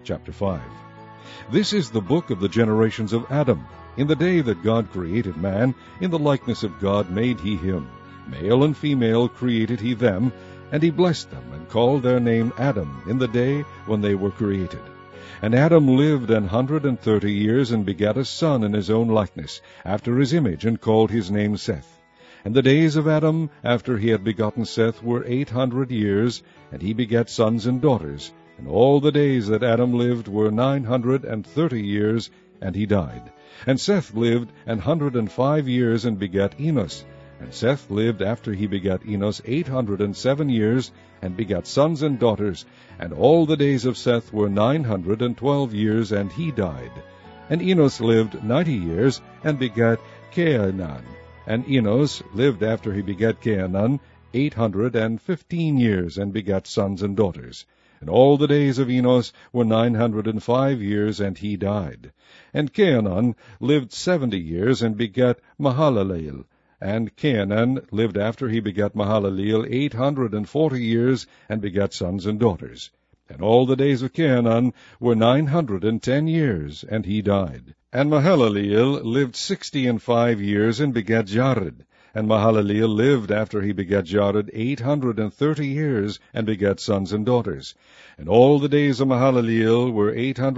chapter 5. This is the book of the generations of Adam. In the day that God created man, in the likeness of God made he him. Male and female created he them, and he blessed them, and called their name Adam in the day when they were created. And Adam lived 130 years, and begat a son in his own likeness, after his image, and called his name Seth. And the days of Adam, after he had begotten Seth, were 800 years, and he begat sons and daughters. And all the days that Adam lived were 930 years, and he died. And Seth lived 105 years, and begat Enos. And Seth lived after he begat Enos 807 years, and begat sons and daughters. And all the days of Seth were 912 years, and he died. And Enos lived 90 years, and begat Cainan. And Enos lived after he begat Cainan 815 years, and begat sons and daughters. And all the days of Enos were 905 years, and he died. And Cainan lived 70 years, and begat Mahalaleel. And Cainan lived after he begat Mahalaleel 840 years, and begat sons and daughters. And all the days of Cainan were 910 years, and he died. And Mahalaleel lived 65 years, and begat Jared. And Mahalaleel lived after he begat Jared 830 years, and begat sons and daughters. And all the days of Mahalaleel were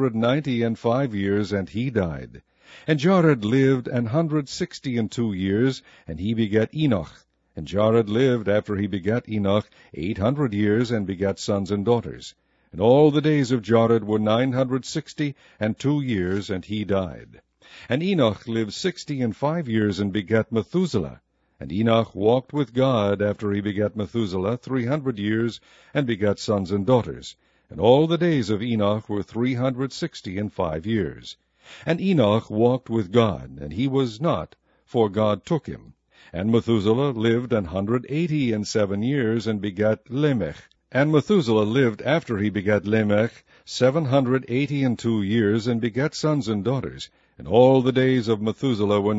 895 years, and he died. And Jared lived 162 years, and he begat Enoch. And Jared lived after he begat Enoch 800 years, and begat sons and daughters. And all the days of Jared were 962 years, and he died. And Enoch lived 65 years, and begat Methuselah. And Enoch walked with God after he begat Methuselah 300 years, and begat sons and daughters. And all the days of Enoch were 365 years. And Enoch walked with God, and he was not, for God took him. And Methuselah lived 187 years, and begat Lamech. And Methuselah lived after he begat Lamech 782 years, and begat sons and daughters. And all the days of Methuselah were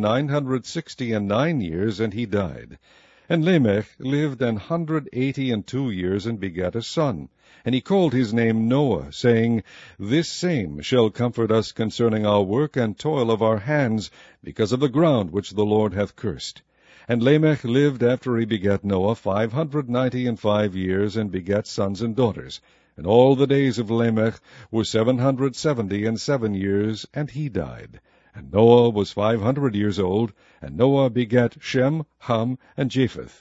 969 years, and he died. And Lamech lived 182 years, and begat a son. And he called his name Noah, saying, This same shall comfort us concerning our work and toil of our hands, because of the ground which the Lord hath cursed. And Lamech lived after he begat Noah 595 years, and begat sons and daughters. And all the days of Lamech were 777 years, and he died. And Noah was 500 years old, and Noah begat Shem, Ham, and Japheth.